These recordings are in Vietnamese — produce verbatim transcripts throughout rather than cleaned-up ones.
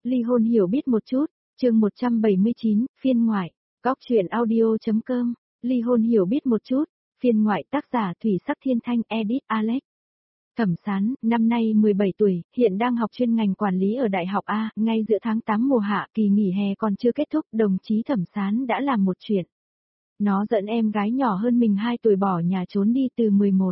Ly hôn hiểu biết một chút, chương một trăm bảy mươi chín, phiên ngoại, góc truyện audio.com, ly hôn hiểu biết một chút, phiên ngoại tác giả Thủy Sắc Thiên Thanh edit Alex. Thẩm Sán, năm nay mười bảy tuổi, hiện đang học chuyên ngành quản lý ở Đại học A, ngay giữa tháng tám mùa hạ, kỳ nghỉ hè còn chưa kết thúc, đồng chí Thẩm Sán đã làm một chuyện. Nó dẫn em gái nhỏ hơn mình hai tuổi bỏ nhà trốn đi từ mười một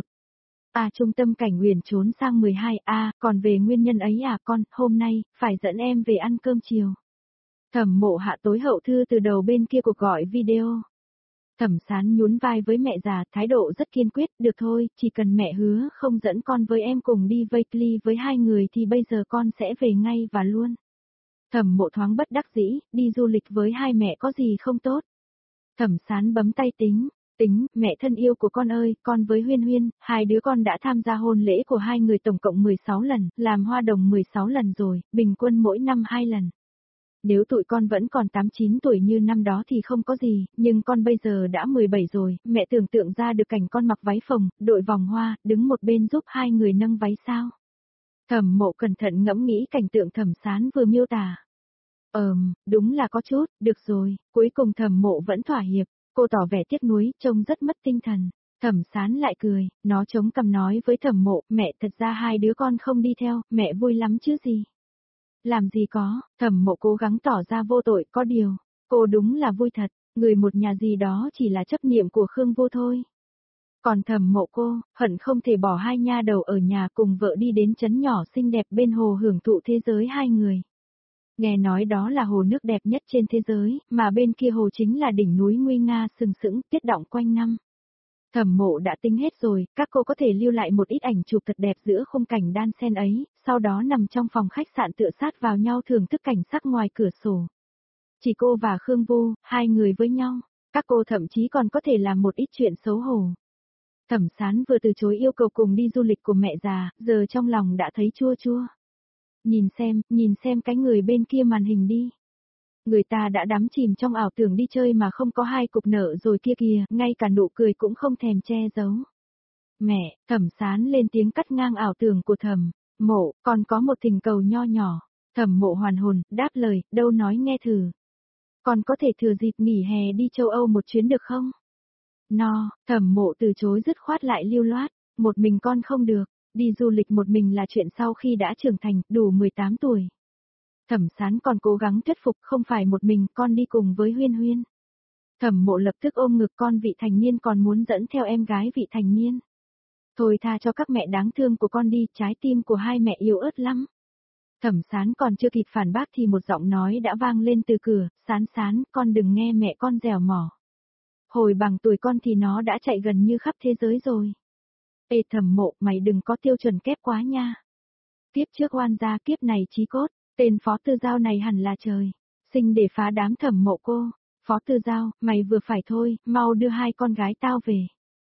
A trung tâm cảnh Uyển trốn sang mười hai A, còn về nguyên nhân ấy à con, hôm nay, phải dẫn em về ăn cơm chiều. Thẩm Mộ hạ tối hậu thư từ đầu bên kia cuộc gọi video. Thẩm Sán nhún vai với mẹ già, thái độ rất kiên quyết, được thôi, chỉ cần mẹ hứa không dẫn con với em cùng đi vây với hai người thì bây giờ con sẽ về ngay và luôn. Thẩm Mộ thoáng bất đắc dĩ, đi du lịch với hai mẹ có gì không tốt. Thẩm Sán bấm tay tính, tính, mẹ thân yêu của con ơi, con với Huyên Huyên, hai đứa con đã tham gia hôn lễ của hai người tổng cộng mười sáu lần, làm hoa đồng mười sáu lần rồi, bình quân mỗi năm hai lần. Nếu tụi con vẫn còn tám chín tuổi như năm đó thì không có gì, nhưng con bây giờ đã mười bảy rồi, mẹ tưởng tượng ra được cảnh con mặc váy phồng, đội vòng hoa, đứng một bên giúp hai người nâng váy sao. Thẩm Mộ cẩn thận ngẫm nghĩ cảnh tượng Thẩm Sán vừa miêu tả. Ờm, đúng là có chút, được rồi, cuối cùng Thẩm Mộ vẫn thỏa hiệp, cô tỏ vẻ tiếc nuối, trông rất mất tinh thần. Thẩm Sán lại cười, nó chống cằm nói với Thẩm Mộ, mẹ thật ra hai đứa con không đi theo, mẹ vui lắm chứ gì. Làm gì có, Thẩm Mộ cố gắng tỏ ra vô tội, có điều, cô đúng là vui thật, người một nhà gì đó chỉ là chấp niệm của Khương Vô thôi. Còn Thẩm Mộ cô, hận không thể bỏ hai nha đầu ở nhà cùng vợ đi đến trấn nhỏ xinh đẹp bên hồ hưởng thụ thế giới hai người. Nghe nói đó là hồ nước đẹp nhất trên thế giới, mà bên kia hồ chính là đỉnh núi nguy nga sừng sững, tiết động quanh năm. Thẩm Mộ đã tính hết rồi, các cô có thể lưu lại một ít ảnh chụp thật đẹp giữa khung cảnh đan xen ấy, sau đó nằm trong phòng khách sạn tựa sát vào nhau thưởng thức cảnh sắc ngoài cửa sổ. Chỉ cô và Khương Vô, hai người với nhau, các cô thậm chí còn có thể làm một ít chuyện xấu hổ. Thẩm Sán vừa từ chối yêu cầu cùng đi du lịch của mẹ già, giờ trong lòng đã thấy chua chua. Nhìn xem, nhìn xem cái người bên kia màn hình đi. Người ta đã đắm chìm trong ảo tưởng đi chơi mà không có hai cục nợ rồi kia kìa, ngay cả nụ cười cũng không thèm che giấu. Mẹ, Thẩm Sán lên tiếng cắt ngang ảo tưởng của Thẩm Mộ, còn có một thỉnh cầu nho nhỏ. Thẩm Mộ hoàn hồn, đáp lời, đâu nói nghe thử. Còn có thể thừa dịp nghỉ hè đi châu Âu một chuyến được không? No, Thẩm Mộ từ chối dứt khoát lại lưu loát, một mình con không được, đi du lịch một mình là chuyện sau khi đã trưởng thành, đủ mười tám tuổi. Thẩm Sán còn cố gắng thuyết phục không phải một mình con đi cùng với Huyên Huyên. Thẩm Mộ lập tức ôm ngực con vị thành niên còn muốn dẫn theo em gái vị thành niên. Thôi tha cho các mẹ đáng thương của con đi, trái tim của hai mẹ yếu ớt lắm. Thẩm Sán còn chưa kịp phản bác thì một giọng nói đã vang lên từ cửa, Sán Sán, con đừng nghe mẹ con dẻo mỏ. Hồi bằng tuổi con thì nó đã chạy gần như khắp thế giới rồi. Ê Thẩm Mộ, mày đừng có tiêu chuẩn kép quá nha. Tiếp trước oan gia kiếp này chí cốt. Tên Phó Tư Giao này hẳn là trời, sinh để phá đám Thẩm Mộ cô. Phó Tư Giao, mày vừa phải thôi, mau đưa hai con gái tao về.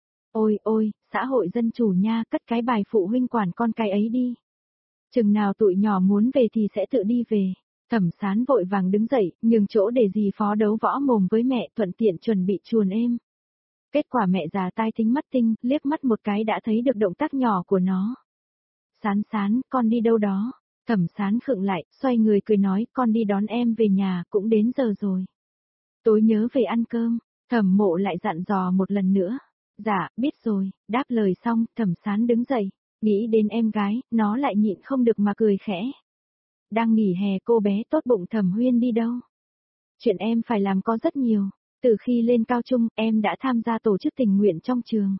Ôi ôi, xã hội dân chủ nha, cất cái bài phụ huynh quản con cái ấy đi. Chừng nào tụi nhỏ muốn về thì sẽ tự đi về. Thẩm Sán vội vàng đứng dậy, nhường chỗ để dì Phó đấu võ mồm với mẹ, thuận tiện chuẩn bị chuồn êm. Kết quả mẹ già tai tính mắt tinh, liếc mắt một cái đã thấy được động tác nhỏ của nó. Sán Sán, con đi đâu đó? Thẩm Sán khựng lại, xoay người cười nói, con đi đón em về nhà, cũng đến giờ rồi. Tối nhớ về ăn cơm, Thẩm Mộ lại dặn dò một lần nữa. Dạ, biết rồi, đáp lời xong, Thẩm Sán đứng dậy, nghĩ đến em gái, nó lại nhịn không được mà cười khẽ. Đang nghỉ hè cô bé tốt bụng Thẩm Huyên đi đâu? Chuyện em phải làm có rất nhiều, từ khi lên cao trung, em đã tham gia tổ chức tình nguyện trong trường.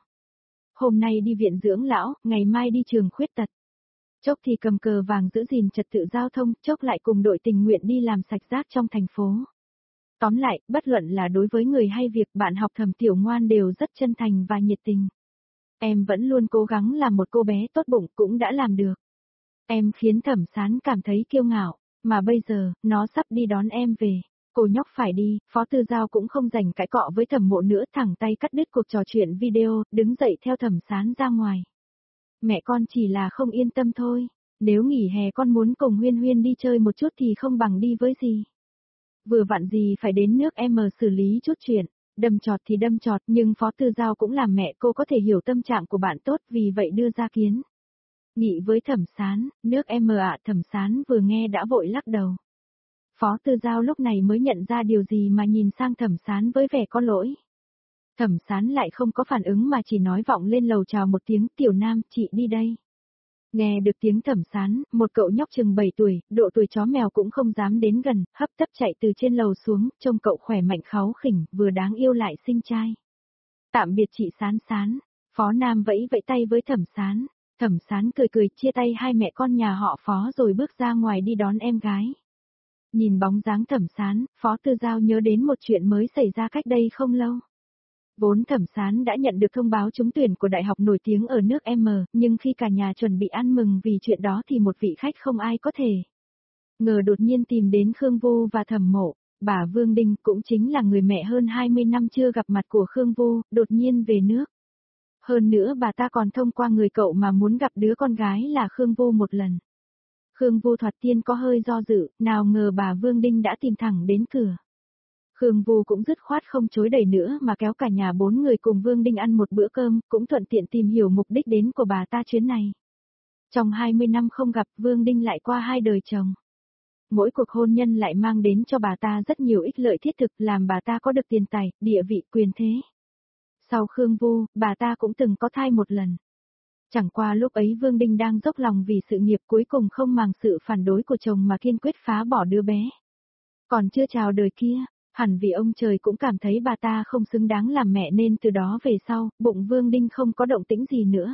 Hôm nay đi viện dưỡng lão, ngày mai đi trường khuyết tật. Chốc thì cầm cờ vàng giữ gìn trật tự giao thông, chốc lại cùng đội tình nguyện đi làm sạch rác trong thành phố. Tóm lại, bất luận là đối với người hay việc bạn học Thẩm Tiểu Ngoan đều rất chân thành và nhiệt tình. Em vẫn luôn cố gắng làm một cô bé tốt bụng cũng đã làm được. Em khiến Thẩm Sán cảm thấy kiêu ngạo, mà bây giờ, nó sắp đi đón em về. Cô nhóc phải đi, Phó Tư Giao cũng không dành cãi cọ với Thẩm Mộ nữa, thẳng tay cắt đứt cuộc trò chuyện video, đứng dậy theo Thẩm Sán ra ngoài. Mẹ con chỉ là không yên tâm thôi, nếu nghỉ hè con muốn cùng Huyên Huyên đi chơi một chút thì không bằng đi với dì. Vừa vặn gì phải đến nước em xử lý chút chuyện, đâm chọt thì đâm chọt nhưng Phó Tư Giao cũng làm mẹ cô có thể hiểu tâm trạng của bạn tốt vì vậy đưa ra kiến. Nghị với Thẩm Sán, nước em ạ. Thẩm Sán vừa nghe đã vội lắc đầu. Phó Tư Giao lúc này mới nhận ra điều gì mà nhìn sang Thẩm Sán với vẻ có lỗi. Thẩm Sán lại không có phản ứng mà chỉ nói vọng lên lầu chào một tiếng, Tiểu Nam, chị đi đây. Nghe được tiếng Thẩm Sán, một cậu nhóc chừng bảy tuổi, độ tuổi chó mèo cũng không dám đến gần, hấp tấp chạy từ trên lầu xuống, trông cậu khỏe mạnh kháu khỉnh, vừa đáng yêu lại xinh trai. Tạm biệt chị Sán Sán, Phó Nam vẫy vẫy tay với Thẩm Sán, Thẩm Sán cười cười chia tay hai mẹ con nhà họ Phó rồi bước ra ngoài đi đón em gái. Nhìn bóng dáng Thẩm Sán, Phó Tư Giao nhớ đến một chuyện mới xảy ra cách đây không lâu. Vốn Thẩm Sán đã nhận được thông báo trúng tuyển của đại học nổi tiếng ở nước M, nhưng khi cả nhà chuẩn bị ăn mừng vì chuyện đó thì một vị khách không ai có thể ngờ đột nhiên tìm đến Khương Vô và Thẩm Mộ. Bà Vương Đinh cũng chính là người mẹ hơn hai mươi năm chưa gặp mặt của Khương Vô, đột nhiên về nước. Hơn nữa bà ta còn thông qua người cậu mà muốn gặp đứa con gái là Khương Vô một lần. Khương Vô thoạt tiên có hơi do dự, nào ngờ bà Vương Đinh đã tìm thẳng đến cửa. Khương Vô cũng dứt khoát không chối đầy nữa mà kéo cả nhà bốn người cùng Vương Đinh ăn một bữa cơm, cũng thuận tiện tìm hiểu mục đích đến của bà ta chuyến này. Trong hai mươi năm không gặp, Vương Đinh lại qua hai đời chồng. Mỗi cuộc hôn nhân lại mang đến cho bà ta rất nhiều ích lợi thiết thực, làm bà ta có được tiền tài, địa vị, quyền thế. Sau Khương Vô, bà ta cũng từng có thai một lần. Chẳng qua lúc ấy Vương Đinh đang dốc lòng vì sự nghiệp, cuối cùng không màng sự phản đối của chồng mà kiên quyết phá bỏ đứa bé. Còn chưa chào đời kia, hẳn vì ông trời cũng cảm thấy bà ta không xứng đáng làm mẹ nên từ đó về sau, bụng Vương Đinh không có động tĩnh gì nữa.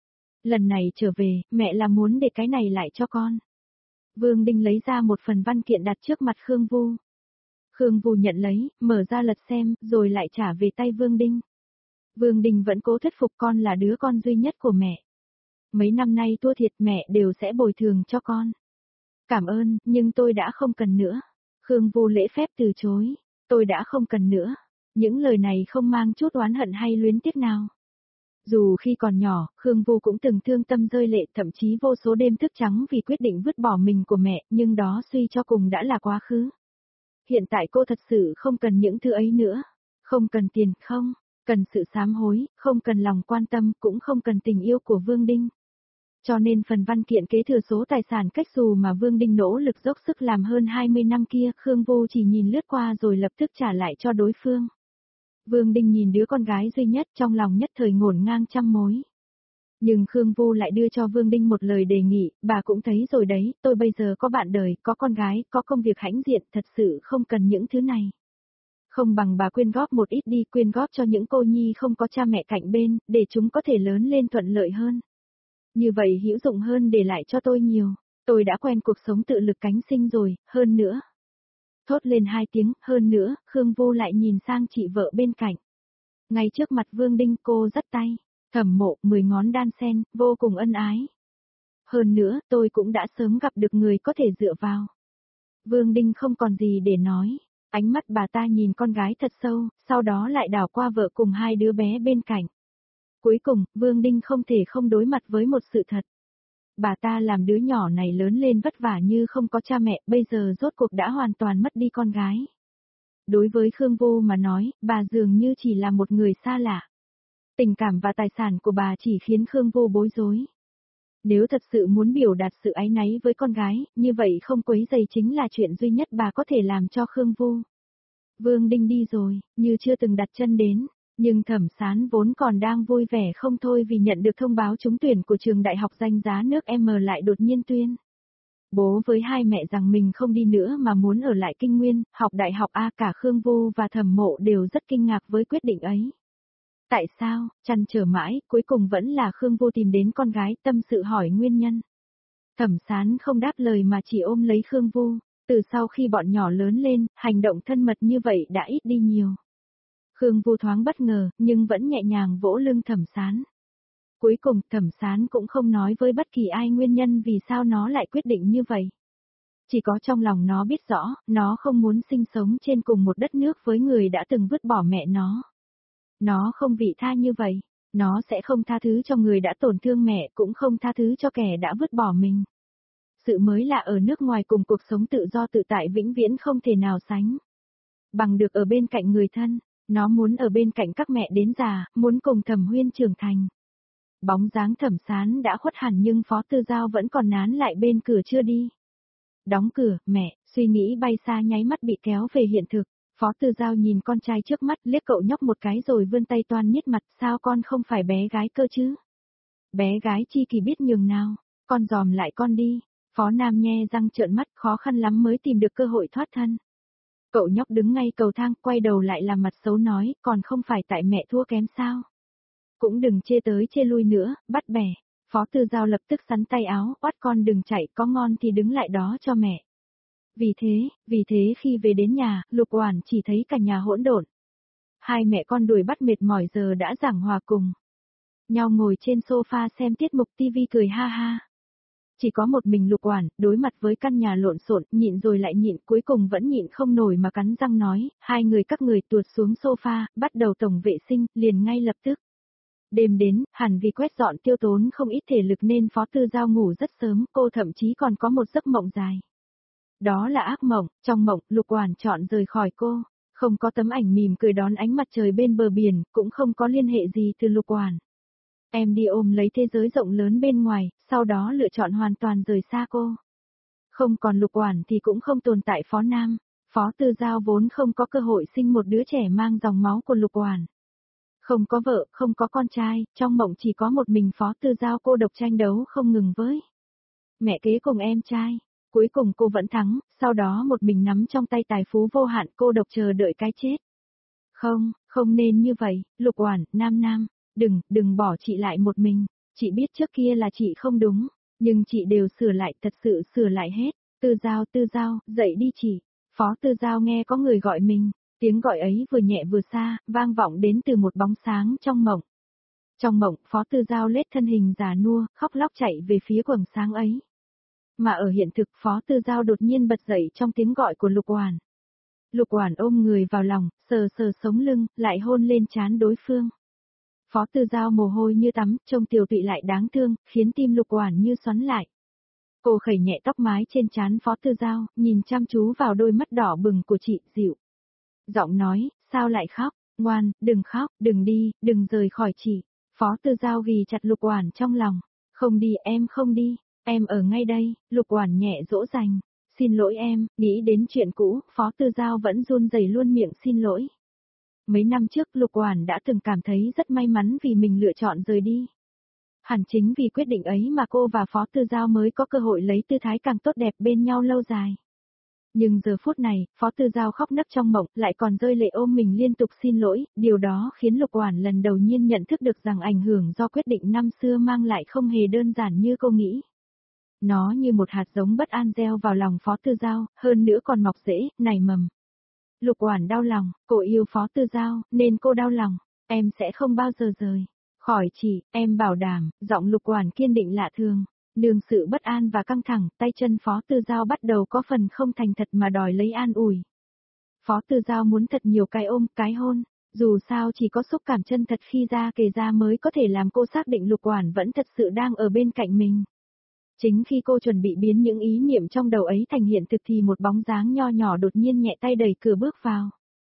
Lần này trở về, mẹ là muốn để cái này lại cho con. Vương Đinh lấy ra một phần văn kiện đặt trước mặt Khương Vô. Khương Vô nhận lấy, mở ra lật xem, rồi lại trả về tay Vương Đinh. Vương Đinh vẫn cố thuyết phục con là đứa con duy nhất của mẹ. Mấy năm nay thua thiệt mẹ đều sẽ bồi thường cho con. Cảm ơn, nhưng tôi đã không cần nữa. Khương Vô lễ phép từ chối. Tôi đã không cần nữa. Những lời này không mang chút oán hận hay luyến tiếc nào. Dù khi còn nhỏ, Khương Vô cũng từng thương tâm rơi lệ, thậm chí vô số đêm thức trắng vì quyết định vứt bỏ mình của mẹ, nhưng đó suy cho cùng đã là quá khứ. Hiện tại cô thật sự không cần những thứ ấy nữa. Không cần tiền, không. Cần sự sám hối, không cần lòng quan tâm, cũng không cần tình yêu của Vương Đinh. Cho nên phần văn kiện kế thừa số tài sản cách xù mà Vương Đinh nỗ lực dốc sức làm hơn hai mươi năm kia, Khương Vô chỉ nhìn lướt qua rồi lập tức trả lại cho đối phương. Vương Đinh nhìn đứa con gái duy nhất, trong lòng nhất thời ngổn ngang trăm mối. Nhưng Khương Vô lại đưa cho Vương Đinh một lời đề nghị, bà cũng thấy rồi đấy, tôi bây giờ có bạn đời, có con gái, có công việc hãnh diện, thật sự không cần những thứ này. Không bằng bà quyên góp một ít đi, quyên góp cho những cô nhi không có cha mẹ cạnh bên, để chúng có thể lớn lên thuận lợi hơn. Như vậy hữu dụng hơn để lại cho tôi nhiều, tôi đã quen cuộc sống tự lực cánh sinh rồi, hơn nữa. Thốt lên hai tiếng, hơn nữa, Khương Vô lại nhìn sang chị vợ bên cạnh. Ngay trước mặt Vương Đinh cô dắt tay, Thẩm Mộ, mười ngón đan sen, vô cùng ân ái. Hơn nữa, tôi cũng đã sớm gặp được người có thể dựa vào. Vương Đinh không còn gì để nói. Ánh mắt bà ta nhìn con gái thật sâu, sau đó lại đảo qua vợ cùng hai đứa bé bên cạnh. Cuối cùng, Vương Đinh không thể không đối mặt với một sự thật. Bà ta làm đứa nhỏ này lớn lên vất vả như không có cha mẹ, bây giờ rốt cuộc đã hoàn toàn mất đi con gái. Đối với Khương Vô mà nói, bà dường như chỉ là một người xa lạ. Tình cảm và tài sản của bà chỉ khiến Khương Vô bối rối. Nếu thật sự muốn biểu đạt sự áy náy với con gái, như vậy không quấy rầy chính là chuyện duy nhất bà có thể làm cho Khương Vô. Vương Đinh đi rồi, như chưa từng đặt chân đến, nhưng Thẩm Sán vốn còn đang vui vẻ không thôi vì nhận được thông báo trúng tuyển của trường đại học danh giá nước M lại đột nhiên tuyên bố với hai mẹ rằng mình không đi nữa mà muốn ở lại Kinh Nguyên, học đại học A. Cả Khương Vô và Thẩm Mộ đều rất kinh ngạc với quyết định ấy. Tại sao, chăn trở mãi, cuối cùng vẫn là Khương Vô tìm đến con gái, tâm sự hỏi nguyên nhân. Thẩm Sán không đáp lời mà chỉ ôm lấy Khương Vô, từ sau khi bọn nhỏ lớn lên, hành động thân mật như vậy đã ít đi nhiều. Khương Vô thoáng bất ngờ, nhưng vẫn nhẹ nhàng vỗ lưng Thẩm Sán. Cuối cùng, Thẩm Sán cũng không nói với bất kỳ ai nguyên nhân vì sao nó lại quyết định như vậy. Chỉ có trong lòng nó biết rõ, nó không muốn sinh sống trên cùng một đất nước với người đã từng vứt bỏ mẹ nó. Nó không vị tha như vậy, nó sẽ không tha thứ cho người đã tổn thương mẹ, cũng không tha thứ cho kẻ đã vứt bỏ mình. Sự mới lạ ở nước ngoài cùng cuộc sống tự do tự tại vĩnh viễn không thể nào sánh bằng được ở bên cạnh người thân, nó muốn ở bên cạnh các mẹ đến già, muốn cùng Thẩm Huyên trưởng thành. Bóng dáng Thẩm Sán đã khuất hẳn nhưng Phó Tư Giao vẫn còn nán lại bên cửa chưa đi. Đóng cửa, mẹ, Suy nghĩ bay xa nháy mắt bị kéo về hiện thực, Phó Tư Giao nhìn con trai trước mắt liếc cậu nhóc một cái rồi vươn tay toan nhít mặt, sao con không phải bé gái cơ chứ? Bé gái chi kỳ biết nhường nào, con dòm lại con đi. Phó Nam nhe răng trợn mắt, khó khăn lắm mới tìm được cơ hội thoát thân. Cậu nhóc đứng ngay cầu thang, quay đầu lại làm mặt xấu nói, còn không phải tại mẹ thua kém sao? Cũng đừng chê tới chê lui nữa, bắt bẻ. Phó Tư Giao lập tức sắn tay áo, oát con đừng chạy, có ngon thì đứng lại đó cho mẹ. Vì thế, vì thế khi về đến nhà, Lục Oản chỉ thấy cả nhà hỗn độn. Hai mẹ con đuổi bắt mệt mỏi giờ đã giảng hòa cùng. Nhau ngồi trên sofa xem tiết mục tivi cười ha ha. Chỉ có một mình Lục Oản, đối mặt với căn nhà lộn xộn, nhịn rồi lại nhịn, cuối cùng vẫn nhịn không nổi mà cắn răng nói, hai người các người tuột xuống sofa, bắt đầu tổng vệ sinh, liền ngay lập tức. Đêm đến, hẳn vì quét dọn tiêu tốn không ít thể lực nên Phó Tư Giao ngủ rất sớm, cô thậm chí còn có một giấc mộng dài. Đó là ác mộng, trong mộng, Lục Oản chọn rời khỏi cô, không có tấm ảnh mỉm cười đón ánh mặt trời bên bờ biển, cũng không có liên hệ gì từ Lục Oản. Em đi ôm lấy thế giới rộng lớn bên ngoài, sau đó lựa chọn hoàn toàn rời xa cô. Không còn Lục Oản thì cũng không tồn tại Phó Nam, Phó Tư Giao vốn không có cơ hội sinh một đứa trẻ mang dòng máu của Lục Oản. Không có vợ, không có con trai, trong mộng chỉ có một mình Phó Tư Giao cô độc tranh đấu không ngừng với mẹ kế cùng em trai. Cuối cùng cô vẫn thắng, sau đó một mình nắm trong tay tài phú vô hạn cô độc chờ đợi cái chết. Không, không nên như vậy, Lục Oản, Nam Nam, đừng, đừng bỏ chị lại một mình, chị biết trước kia là chị không đúng, nhưng chị đều sửa lại, thật sự sửa lại hết. Tư Giao, Tư Giao, dậy đi chị. Phó Tư Giao nghe có người gọi mình, tiếng gọi ấy vừa nhẹ vừa xa, vang vọng đến từ một bóng sáng trong mộng. Trong mộng, Phó Tư Giao lết thân hình già nua, khóc lóc chạy về phía quầng sáng ấy. Mà ở hiện thực Phó Tư Giao đột nhiên bật dậy trong tiếng gọi của Lục Oản. Lục Oản ôm người vào lòng, sờ sờ sống lưng, lại hôn lên trán đối phương. Phó Tư Giao mồ hôi như tắm, trông tiều tụy lại đáng thương, khiến tim Lục Oản như xoắn lại. Cô khẩy nhẹ tóc mái trên trán Phó Tư Giao, nhìn chăm chú vào đôi mắt đỏ bừng của chị, dịu giọng nói, sao lại khóc, ngoan, đừng khóc, đừng đi, đừng rời khỏi chị. Phó Tư Giao ghì chặt Lục Oản trong lòng, không đi em không đi. Em ở ngay đây, Lục Oản nhẹ dỗ dành. Xin lỗi em, nghĩ đến chuyện cũ, Phó Tư Giao vẫn run rẩy luôn miệng xin lỗi. Mấy năm trước Lục Oản đã từng cảm thấy rất may mắn vì mình lựa chọn rời đi. Hẳn chính vì quyết định ấy mà cô và Phó Tư Giao mới có cơ hội lấy tư thái càng tốt đẹp bên nhau lâu dài. Nhưng giờ phút này, Phó Tư Giao khóc nấc trong mộng, lại còn rơi lệ ôm mình liên tục xin lỗi, điều đó khiến Lục Oản lần đầu nhiên nhận thức được rằng ảnh hưởng do quyết định năm xưa mang lại không hề đơn giản như cô nghĩ. Nó như một hạt giống bất an gieo vào lòng Phó Tư Giao, hơn nữa còn mọc rễ, nảy mầm. Lục Oản đau lòng, cô yêu Phó Tư Giao, nên cô đau lòng, em sẽ không bao giờ rời khỏi chị, em bảo đảm, giọng Lục Oản kiên định lạ thường. Nương sự bất an và căng thẳng, tay chân Phó Tư Giao bắt đầu có phần không thành thật mà đòi lấy an ủi. Phó Tư Giao muốn thật nhiều cái ôm, cái hôn, dù sao chỉ có xúc cảm chân thật khi ra kề ra mới có thể làm cô xác định Lục Oản vẫn thật sự đang ở bên cạnh mình. Chính khi cô chuẩn bị biến những ý niệm trong đầu ấy thành hiện thực thì một bóng dáng nho nhỏ đột nhiên nhẹ tay đẩy cửa bước vào.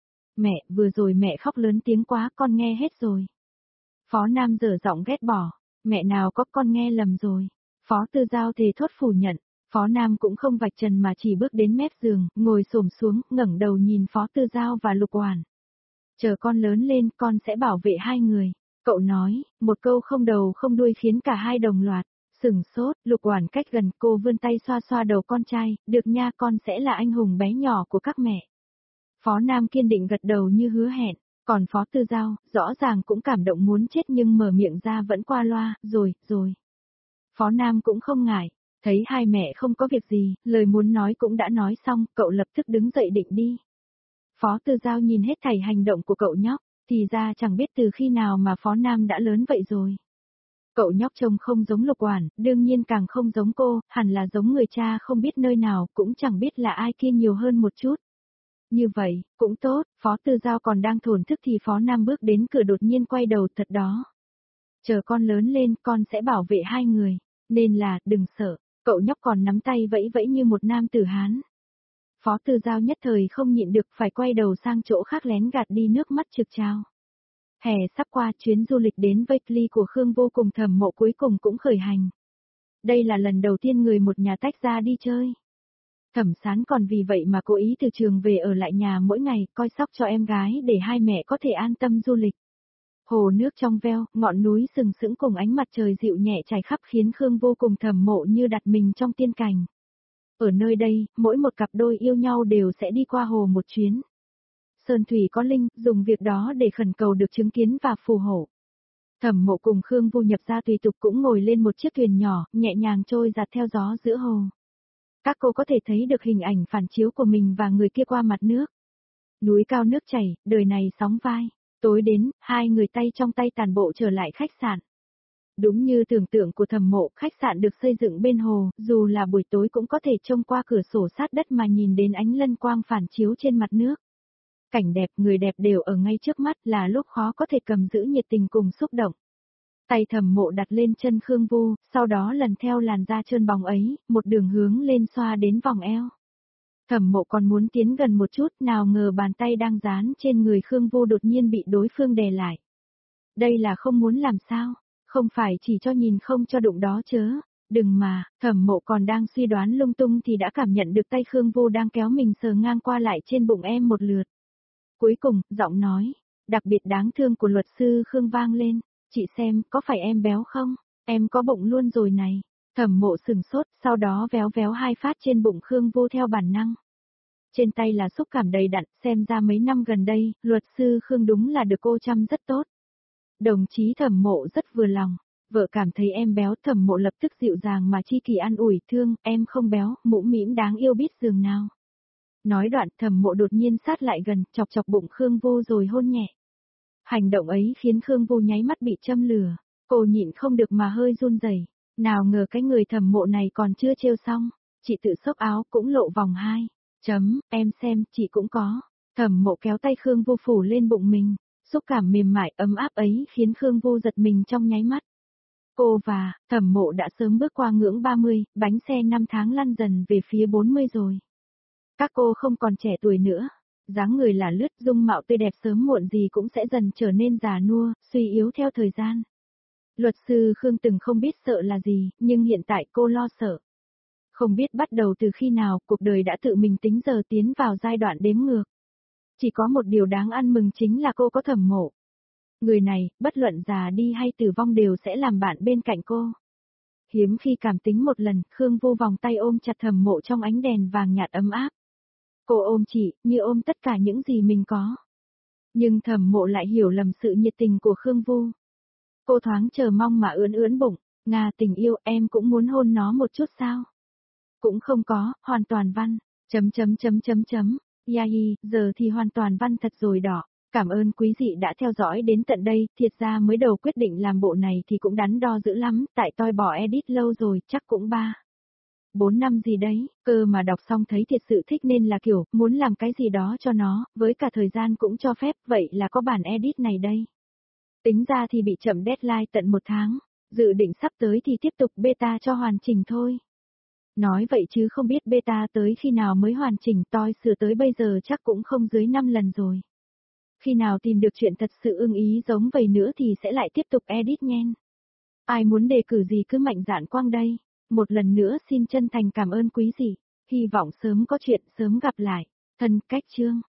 Mẹ, vừa rồi mẹ khóc lớn tiếng quá, con nghe hết rồi. Phó Nam dở giọng ghét bỏ, mẹ nào có, con nghe lầm rồi. Phó Tư Giao thề thốt phủ nhận, Phó Nam cũng không vạch trần mà chỉ bước đến mép giường, ngồi xổm xuống, ngẩng đầu nhìn Phó Tư Giao và Lục Oản. Chờ con lớn lên, con sẽ bảo vệ hai người. Cậu nói, một câu không đầu không đuôi khiến cả hai đồng loạt sửng sốt. Lục Oản cách gần, cô vươn tay xoa xoa đầu con trai, được nha, con sẽ là anh hùng bé nhỏ của các mẹ. Phó Nam kiên định gật đầu như hứa hẹn, còn Phó Tư Giao, rõ ràng cũng cảm động muốn chết nhưng mở miệng ra vẫn qua loa, rồi, rồi. Phó Nam cũng không ngại, thấy hai mẹ không có việc gì, lời muốn nói cũng đã nói xong, cậu lập tức đứng dậy định đi. Phó Tư Giao nhìn hết thảy hành động của cậu nhóc, thì ra chẳng biết từ khi nào mà Phó Nam đã lớn vậy rồi. Cậu nhóc trông không giống Lục Oản, đương nhiên càng không giống cô, hẳn là giống người cha không biết nơi nào, cũng chẳng biết là ai kia nhiều hơn một chút. Như vậy, cũng tốt, Phó Tư Giao còn đang thổn thức thì Phó Nam bước đến cửa đột nhiên quay đầu, thật đó. Chờ con lớn lên, con sẽ bảo vệ hai người, nên là, đừng sợ, cậu nhóc còn nắm tay vẫy vẫy như một nam tử Hán. Phó Tư Giao nhất thời không nhịn được phải quay đầu sang chỗ khác lén gạt đi nước mắt trực trao. Hè sắp qua, chuyến du lịch đến Vejli của Khương vô cùng thầm mộ cuối cùng cũng khởi hành. Đây là lần đầu tiên người một nhà tách ra đi chơi. Thẩm Sán còn vì vậy mà cố ý từ trường về ở lại nhà mỗi ngày, coi sóc cho em gái để hai mẹ có thể an tâm du lịch. Hồ nước trong veo, ngọn núi sừng sững cùng ánh mặt trời dịu nhẹ trải khắp khiến Khương Vô cùng Thẩm Mộ như đặt mình trong tiên cảnh. Ở nơi đây, mỗi một cặp đôi yêu nhau đều sẽ đi qua hồ một chuyến. Sơn thủy có linh, dùng việc đó để khẩn cầu được chứng kiến và phù hộ. Thẩm Mộ cùng Khương Vô nhập ra tùy tục cũng ngồi lên một chiếc thuyền nhỏ, nhẹ nhàng trôi giạt theo gió giữa hồ. Các cô có thể thấy được hình ảnh phản chiếu của mình và người kia qua mặt nước. Núi cao nước chảy, đời này sóng vai. Tối đến, hai người tay trong tay tàn bộ trở lại khách sạn. Đúng như tưởng tượng của Thẩm Mộ, khách sạn được xây dựng bên hồ, dù là buổi tối cũng có thể trông qua cửa sổ sát đất mà nhìn đến ánh lân quang phản chiếu trên mặt nước. Cảnh đẹp, người đẹp đều ở ngay trước mắt, là lúc khó có thể cầm giữ nhiệt tình cùng xúc động. Tay Thẩm Mộ đặt lên chân Khương Vô, sau đó lần theo làn da trơn bóng ấy, một đường hướng lên xoa đến vòng eo. Thẩm Mộ còn muốn tiến gần một chút, nào ngờ bàn tay đang dán trên người Khương Vô đột nhiên bị đối phương đè lại. Đây là không muốn làm sao? Không phải chỉ cho nhìn không cho đụng đó chớ. Đừng mà, Thẩm Mộ còn đang suy đoán lung tung thì đã cảm nhận được tay Khương Vô đang kéo mình sờ ngang qua lại trên bụng em một lượt. Cuối cùng, giọng nói, đặc biệt đáng thương của luật sư Khương vang lên. Chị xem, có phải em béo không? Em có bụng luôn rồi này. Thẩm Mộ sừng sốt, sau đó véo véo hai phát trên bụng Khương Vô theo bản năng. Trên tay là xúc cảm đầy đặn, xem ra mấy năm gần đây, luật sư Khương đúng là được cô chăm rất tốt. Đồng chí Thẩm Mộ rất vừa lòng, vợ cảm thấy em béo, Thẩm Mộ lập tức dịu dàng mà chi kỷ an ủi, thương, em không béo, mũm mĩm đáng yêu biết giường nào. Nói đoạn, Thẩm Mộ đột nhiên sát lại gần, chọc chọc bụng Khương Vô rồi hôn nhẹ. Hành động ấy khiến Khương Vô nháy mắt bị châm lửa, cô nhịn không được mà hơi run rẩy. Nào ngờ cái người Thẩm Mộ này còn chưa trêu xong, chị tự xốc áo cũng lộ vòng hai. Chấm, em xem, chị cũng có. Thẩm Mộ kéo tay Khương Vô phủ lên bụng mình, xúc cảm mềm mại ấm áp ấy khiến Khương Vô giật mình trong nháy mắt. Cô và Thẩm Mộ đã sớm bước qua ngưỡng ba mươi, bánh xe năm tháng lăn dần về phía bốn mươi rồi. Các cô không còn trẻ tuổi nữa, dáng người là lướt, dung mạo tươi đẹp sớm muộn gì cũng sẽ dần trở nên già nua, suy yếu theo thời gian. Luật sư Khương từng không biết sợ là gì, nhưng hiện tại cô lo sợ. Không biết bắt đầu từ khi nào, cuộc đời đã tự mình tính giờ tiến vào giai đoạn đếm ngược. Chỉ có một điều đáng ăn mừng chính là cô có Thẩm Mộ. Người này, bất luận già đi hay tử vong đều sẽ làm bạn bên cạnh cô. Hiếm khi cảm tính một lần, Khương Vô vòng tay ôm chặt Thẩm Mộ trong ánh đèn vàng nhạt ấm áp. Cô ôm chị, như ôm tất cả những gì mình có. Nhưng Thẩm Mộ lại hiểu lầm sự nhiệt tình của Khương Vô. Cô thoáng chờ mong mà ưỡn ưỡn bụng, Nga tình yêu, em cũng muốn hôn nó một chút sao? Cũng không có, hoàn toàn văn, chấm chấm chấm chấm chấm, yahi, giờ thì hoàn toàn văn thật rồi đỏ. Cảm ơn quý vị đã theo dõi đến tận đây, thiệt ra mới đầu quyết định làm bộ này thì cũng đắn đo dữ lắm, tại tôi bỏ edit lâu rồi, chắc cũng ba. Bốn năm gì đấy, cơ mà đọc xong thấy thiệt sự thích nên là kiểu, muốn làm cái gì đó cho nó, với cả thời gian cũng cho phép, vậy là có bản edit này đây. Tính ra thì bị chậm deadline tận một tháng, dự định sắp tới thì tiếp tục beta cho hoàn chỉnh thôi. Nói vậy chứ không biết beta tới khi nào mới hoàn chỉnh, tôi sửa tới bây giờ chắc cũng không dưới năm lần rồi. Khi nào tìm được chuyện thật sự ưng ý giống vậy nữa thì sẽ lại tiếp tục edit nhen. Ai muốn đề cử gì cứ mạnh dạn quang đây. Một lần nữa xin chân thành cảm ơn quý vị. Hy vọng sớm có chuyện, sớm gặp lại. Thân cách Trương.